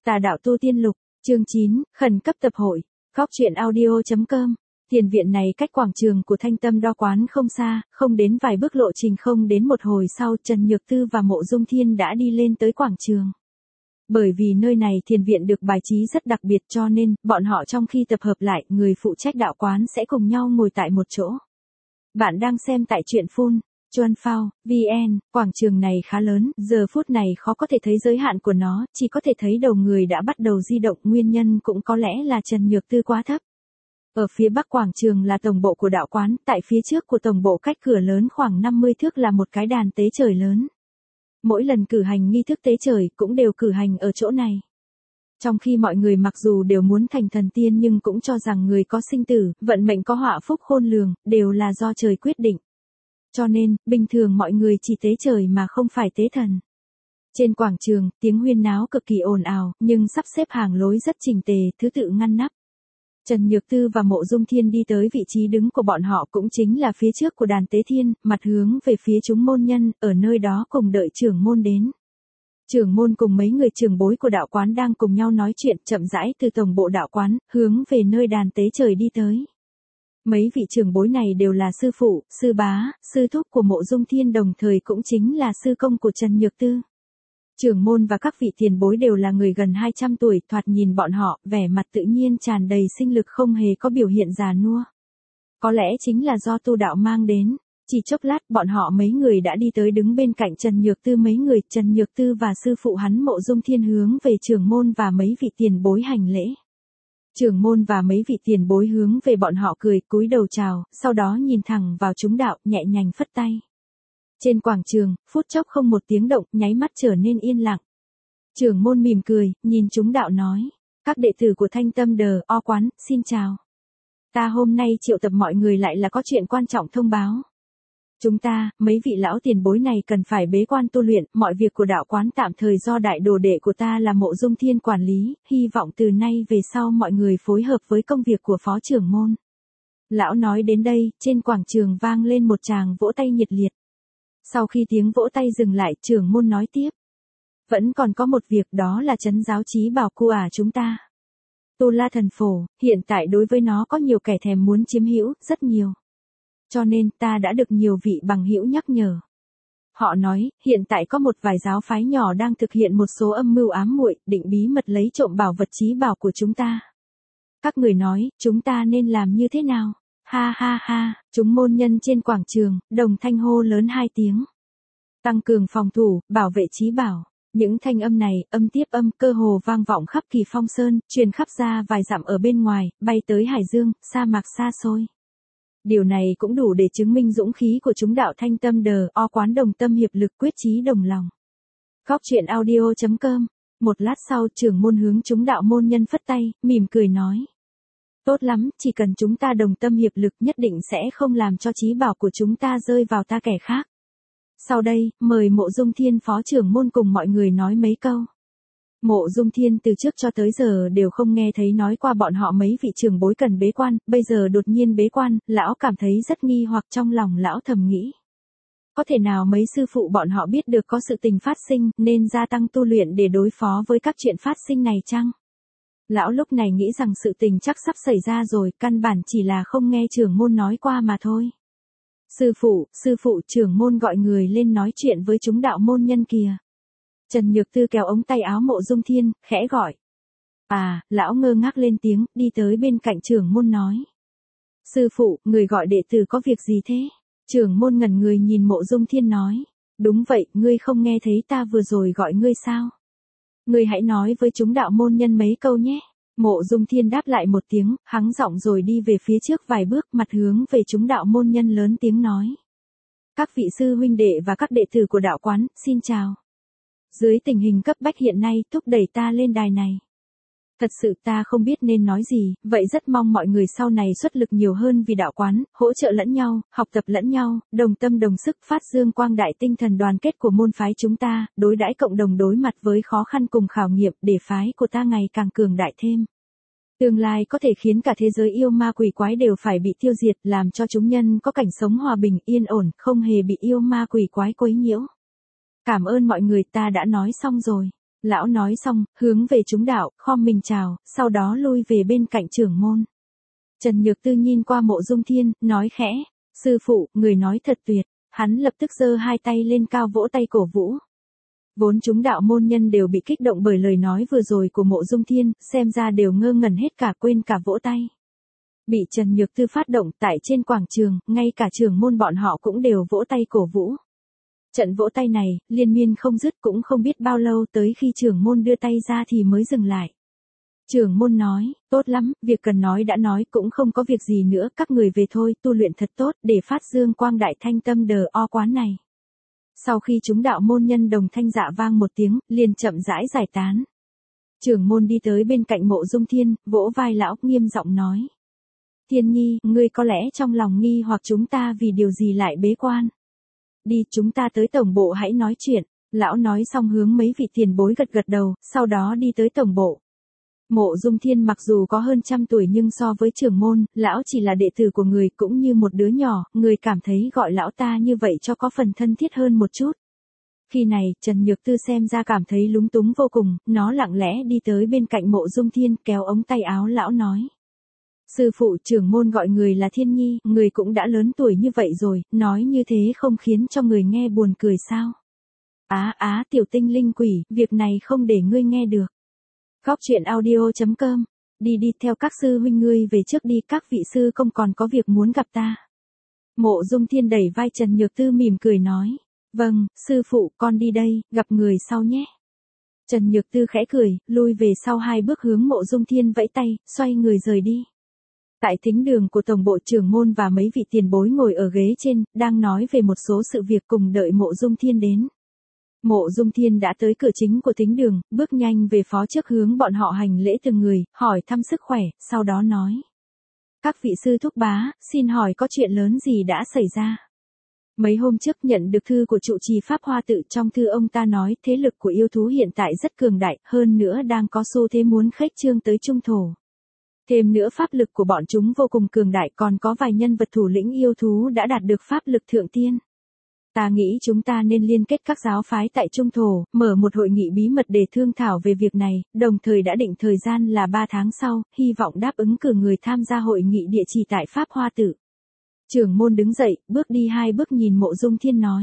Tà đạo tu tiên lục, chương 9, khẩn cấp tập hội, góc truyện audio.com. Tiền viện này cách quảng trường của Thanh Tâm Đo quán không xa, không đến vài bước lộ trình, không đến một hồi sau Trần Nhược Tư và Mộ Dung Thiên đã đi lên tới quảng trường. Bởi vì nơi này thiền viện được bài trí rất đặc biệt cho nên, bọn họ trong khi tập hợp lại, người phụ trách đạo quán sẽ cùng nhau ngồi tại một chỗ. Bạn đang xem tại truyện Phun Chuan Phao, VN, quảng trường này khá lớn, giờ phút này khó có thể thấy giới hạn của nó, chỉ có thể thấy đầu người đã bắt đầu di động, nguyên nhân cũng có lẽ là Trần Nhược Tư quá thấp. Ở phía bắc quảng trường là tổng bộ của đạo quán, tại phía trước của tổng bộ cách cửa lớn khoảng 50 thước là một cái đàn tế trời lớn. Mỗi lần cử hành nghi thức tế trời cũng đều cử hành ở chỗ này. Trong khi mọi người mặc dù đều muốn thành thần tiên nhưng cũng cho rằng người có sinh tử, vận mệnh có họa phúc khôn lường, đều là do trời quyết định. Cho nên, bình thường mọi người chỉ tế trời mà không phải tế thần. Trên quảng trường, tiếng huyên náo cực kỳ ồn ào, nhưng sắp xếp hàng lối rất chỉnh tề, thứ tự ngăn nắp. Trần Nhược Tư và Mộ Dung Thiên đi tới vị trí đứng của bọn họ cũng chính là phía trước của đàn tế thiên, mặt hướng về phía chúng môn nhân, ở nơi đó cùng đợi trưởng môn đến. Trưởng môn cùng mấy người trưởng bối của đạo quán đang cùng nhau nói chuyện, chậm rãi từ tổng bộ đạo quán, hướng về nơi đàn tế trời đi tới. Mấy vị trưởng bối này đều là sư phụ, sư bá, sư thúc của Mộ Dung Thiên, đồng thời cũng chính là sư công của Trần Nhược Tư. Trưởng môn và các vị tiền bối đều là người gần 200 tuổi, thoạt nhìn bọn họ, vẻ mặt tự nhiên tràn đầy sinh lực, không hề có biểu hiện già nua. Có lẽ chính là do tu đạo mang đến. Chỉ chốc lát bọn họ mấy người đã đi tới đứng bên cạnh Trần Nhược Tư mấy người, Trần Nhược Tư và sư phụ hắn Mộ Dung Thiên hướng về trưởng môn và mấy vị tiền bối hành lễ. Trưởng môn và mấy vị tiền bối hướng về bọn họ cười, cúi đầu chào, sau đó nhìn thẳng vào chúng đạo, nhẹ nhàng phất tay. Trên quảng trường, phút chốc không một tiếng động, nháy mắt trở nên yên lặng. Trưởng môn mỉm cười, nhìn chúng đạo nói, các đệ tử của Thanh Tâm Đo quán, xin chào. Ta hôm nay triệu tập mọi người lại là có chuyện quan trọng thông báo. Chúng ta, mấy vị lão tiền bối này cần phải bế quan tu luyện, mọi việc của đạo quán tạm thời do đại đồ đệ của ta là Mộ Dung Thiên quản lý, hy vọng từ nay về sau mọi người phối hợp với công việc của phó trưởng môn. Lão nói đến đây, trên quảng trường vang lên một tràng vỗ tay nhiệt liệt. Sau khi tiếng vỗ tay dừng lại, trưởng môn nói tiếp. Vẫn còn có một việc, đó là trấn giáo chí bảo cu chúng ta. Tu La Thần Phổ, hiện tại đối với nó có nhiều kẻ thèm muốn chiếm hữu, rất nhiều. Cho nên ta đã được nhiều vị bằng hữu nhắc nhở. Họ nói, hiện tại có một vài giáo phái nhỏ đang thực hiện một số âm mưu ám muội, định bí mật lấy trộm bảo vật chí bảo của chúng ta. Các người nói, chúng ta nên làm như thế nào? Ha ha ha, chúng môn nhân trên quảng trường, đồng thanh hô lớn 2 tiếng. Tăng cường phòng thủ, bảo vệ chí bảo. Những thanh âm này, âm tiếp âm, cơ hồ vang vọng khắp Kỳ Phong Sơn, truyền khắp ra vài dặm ở bên ngoài, bay tới Hải Dương, sa mạc xa xôi. Điều này cũng đủ để chứng minh dũng khí của chúng đạo Thanh Tâm Đo quán đồng tâm hiệp lực, quyết chí đồng lòng. Góc truyện audio.com. Một lát sau, trưởng môn hướng chúng đạo môn nhân phất tay, mỉm cười nói. Tốt lắm, chỉ cần chúng ta đồng tâm hiệp lực nhất định sẽ không làm cho chí bảo của chúng ta rơi vào ta kẻ khác. Sau đây, mời Mộ Dung Thiên phó trưởng môn cùng mọi người nói mấy câu. Mộ Dung Thiên từ trước cho tới giờ đều không nghe thấy nói qua bọn họ mấy vị trưởng bối cần bế quan, bây giờ đột nhiên bế quan, lão cảm thấy rất nghi hoặc, trong lòng lão thầm nghĩ. Có thể nào mấy sư phụ bọn họ biết được có sự tình phát sinh nên gia tăng tu luyện để đối phó với các chuyện phát sinh này chăng? Lão lúc này nghĩ rằng sự tình chắc sắp xảy ra rồi, căn bản chỉ là không nghe trưởng môn nói qua mà thôi. Sư phụ, trưởng môn gọi người lên nói chuyện với chúng đạo môn nhân kìa. Trần Nhược Tư kéo ống tay áo Mộ Dung Thiên, khẽ gọi. Lão ngơ ngác lên tiếng, đi tới bên cạnh trưởng môn nói. Sư phụ, người gọi đệ tử có việc gì thế? Trưởng môn ngẩn người nhìn Mộ Dung Thiên nói. Đúng vậy, ngươi không nghe thấy ta vừa rồi gọi ngươi sao? Ngươi hãy nói với chúng đạo môn nhân mấy câu nhé. Mộ Dung Thiên đáp lại một tiếng, hắng giọng rồi đi về phía trước vài bước, mặt hướng về chúng đạo môn nhân lớn tiếng nói. Các vị sư huynh đệ và các đệ tử của đạo quán, xin chào. Dưới tình hình cấp bách hiện nay, thúc đẩy ta lên đài này. Thật sự ta không biết nên nói gì, vậy rất mong mọi người sau này xuất lực nhiều hơn vì đạo quán, hỗ trợ lẫn nhau, học tập lẫn nhau, đồng tâm đồng sức phát dương quang đại tinh thần đoàn kết của môn phái chúng ta, đối đãi cộng đồng đối mặt với khó khăn cùng khảo nghiệm để phái của ta ngày càng cường đại thêm. Tương lai có thể khiến cả thế giới yêu ma quỷ quái đều phải bị tiêu diệt, làm cho chúng nhân có cảnh sống hòa bình yên ổn, không hề bị yêu ma quỷ quái quấy nhiễu. Cảm ơn mọi người, ta đã nói xong rồi. Lão nói xong, hướng về chúng đạo, khom mình chào, sau đó lui về bên cạnh trưởng môn. Trần Nhược Tư nhìn qua Mộ Dung Thiên, nói khẽ, sư phụ, người nói thật tuyệt, hắn lập tức giơ hai tay lên cao vỗ tay cổ vũ. Vốn chúng đạo môn nhân đều bị kích động bởi lời nói vừa rồi của Mộ Dung Thiên, xem ra đều ngơ ngẩn hết cả quên cả vỗ tay. Bị Trần Nhược Tư phát động tại trên quảng trường, ngay cả trưởng môn bọn họ cũng đều vỗ tay cổ vũ. Trận vỗ tay này, liên miên không dứt cũng không biết bao lâu tới khi trưởng môn đưa tay ra thì mới dừng lại. Trưởng môn nói, tốt lắm, việc cần nói đã nói cũng không có việc gì nữa, các người về thôi, tu luyện thật tốt để phát dương quang đại thanh tâm đờ o quán này. Sau khi chúng đạo môn nhân đồng thanh dạ vang một tiếng, liền chậm rãi giải tán. Trưởng môn đi tới bên cạnh Mộ Dung Thiên, vỗ vai lão, nghiêm giọng nói. Thiên Nhi, ngươi có lẽ trong lòng nghi hoặc chúng ta vì điều gì lại bế quan. Đi, chúng ta tới tổng bộ hãy nói chuyện. Lão nói xong hướng mấy vị tiền bối gật gật đầu, sau đó đi tới tổng bộ. Mộ Dung Thiên mặc dù có hơn 100 tuổi nhưng so với trưởng môn, lão chỉ là đệ tử của người cũng như một đứa nhỏ, người cảm thấy gọi lão ta như vậy cho có phần thân thiết hơn một chút. Khi này, Trần Nhược Tư xem ra cảm thấy lúng túng vô cùng, nó lặng lẽ đi tới bên cạnh Mộ Dung Thiên kéo ống tay áo lão nói. Sư phụ trưởng môn gọi người là Thiên Nhi, người cũng đã lớn tuổi như vậy rồi, nói như thế không khiến cho người nghe buồn cười sao? Tiểu tinh linh quỷ, việc này không để ngươi nghe được. Góc truyện audio.com, đi theo các sư huynh ngươi về trước đi, các vị sư không còn có việc muốn gặp ta. Mộ Dung Thiên đẩy vai Trần Nhược Tư mỉm cười nói, vâng, sư phụ con đi đây, gặp người sau nhé. Trần Nhược Tư khẽ cười, lui về sau 2 bước hướng Mộ Dung Thiên vẫy tay, xoay người rời đi. Tại thính đường của tổng bộ trưởng môn và mấy vị tiền bối ngồi ở ghế trên, đang nói về một số sự việc cùng đợi Mộ Dung Thiên đến. Mộ Dung Thiên đã tới cửa chính của thính đường, bước nhanh về phó trước hướng bọn họ hành lễ từng người, hỏi thăm sức khỏe, sau đó nói. Các vị sư thúc bá, xin hỏi có chuyện lớn gì đã xảy ra? Mấy hôm trước nhận được thư của trụ trì Pháp Hoa Tự, trong thư ông ta nói thế lực của yêu thú hiện tại rất cường đại, hơn nữa đang có xu thế muốn khuếch trương tới trung thổ. Thêm nữa pháp lực của bọn chúng vô cùng cường đại, còn có vài nhân vật thủ lĩnh yêu thú đã đạt được pháp lực thượng tiên. Ta nghĩ chúng ta nên liên kết các giáo phái tại Trung Thổ, mở một hội nghị bí mật để thương thảo về việc này, đồng thời đã định thời gian là 3 tháng sau, hy vọng đáp ứng cử người tham gia hội nghị địa chỉ tại Pháp Hoa Tự. Trưởng môn đứng dậy, bước đi 2 bước nhìn Mộ Dung Thiên nói.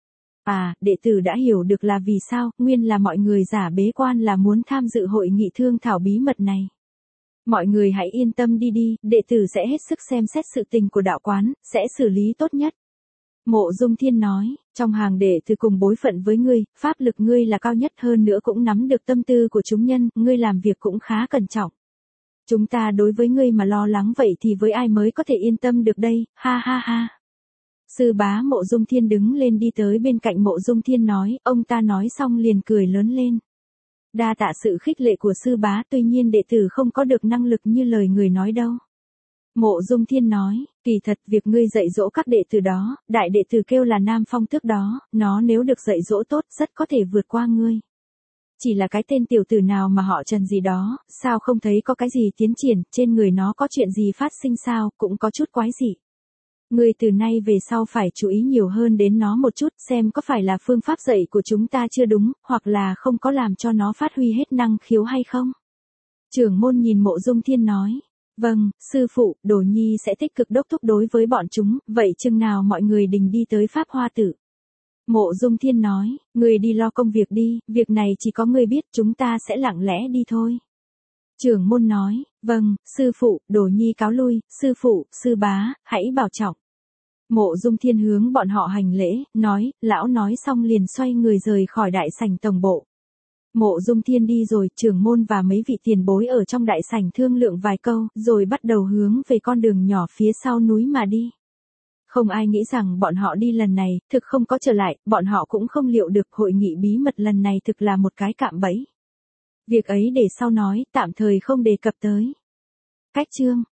Đệ tử đã hiểu được là vì sao, nguyên là mọi người giả bế quan là muốn tham dự hội nghị thương thảo bí mật này. Mọi người hãy yên tâm đi, đệ tử sẽ hết sức xem xét sự tình của đạo quán, sẽ xử lý tốt nhất. Mộ Dung Thiên nói, trong hàng đệ tử cùng bối phận với ngươi, pháp lực ngươi là cao nhất, hơn nữa cũng nắm được tâm tư của chúng nhân, ngươi làm việc cũng khá cẩn trọng. Chúng ta đối với ngươi mà lo lắng vậy thì với ai mới có thể yên tâm được đây, ha ha ha. Sư bá Mộ Dung Thiên đứng lên đi tới bên cạnh Mộ Dung Thiên nói, ông ta nói xong liền cười lớn lên. Đa tạ sự khích lệ của sư bá, tuy nhiên đệ tử không có được năng lực như lời người nói đâu. Mộ Dung Thiên nói, kỳ thật việc ngươi dạy dỗ các đệ tử đó, đại đệ tử kêu là Nam Phong Tước đó, nó nếu được dạy dỗ tốt rất có thể vượt qua ngươi. Chỉ là cái tên tiểu tử nào mà họ Trần gì đó, sao không thấy có cái gì tiến triển, trên người nó có chuyện gì phát sinh sao, cũng có chút quái dị. Ngươi từ nay về sau phải chú ý nhiều hơn đến nó một chút, xem có phải là phương pháp dạy của chúng ta chưa đúng, hoặc là không có làm cho nó phát huy hết năng khiếu hay không. Trưởng môn nhìn Mộ Dung Thiên nói. Vâng, sư phụ, Đồ Nhi sẽ tích cực đốc thúc đối với bọn chúng, vậy chừng nào mọi người đình đi tới Pháp Hoa Tự. Mộ Dung Thiên nói, người đi lo công việc đi, việc này chỉ có người biết, chúng ta sẽ lặng lẽ đi thôi. Trưởng môn nói, vâng, sư phụ, Đồ Nhi cáo lui, sư phụ, sư bá, hãy bảo trọng. Mộ Dung Thiên hướng bọn họ hành lễ, nói, lão nói xong liền xoay người rời khỏi đại sảnh tổng bộ. Mộ Dung Thiên đi rồi, trưởng môn và mấy vị tiền bối ở trong đại sảnh thương lượng vài câu, rồi bắt đầu hướng về con đường nhỏ phía sau núi mà đi. Không ai nghĩ rằng bọn họ đi lần này, thực không có trở lại, bọn họ cũng không liệu được hội nghị bí mật lần này thực là một cái cạm bẫy. Việc ấy để sau nói, tạm thời không đề cập tới. Cách chương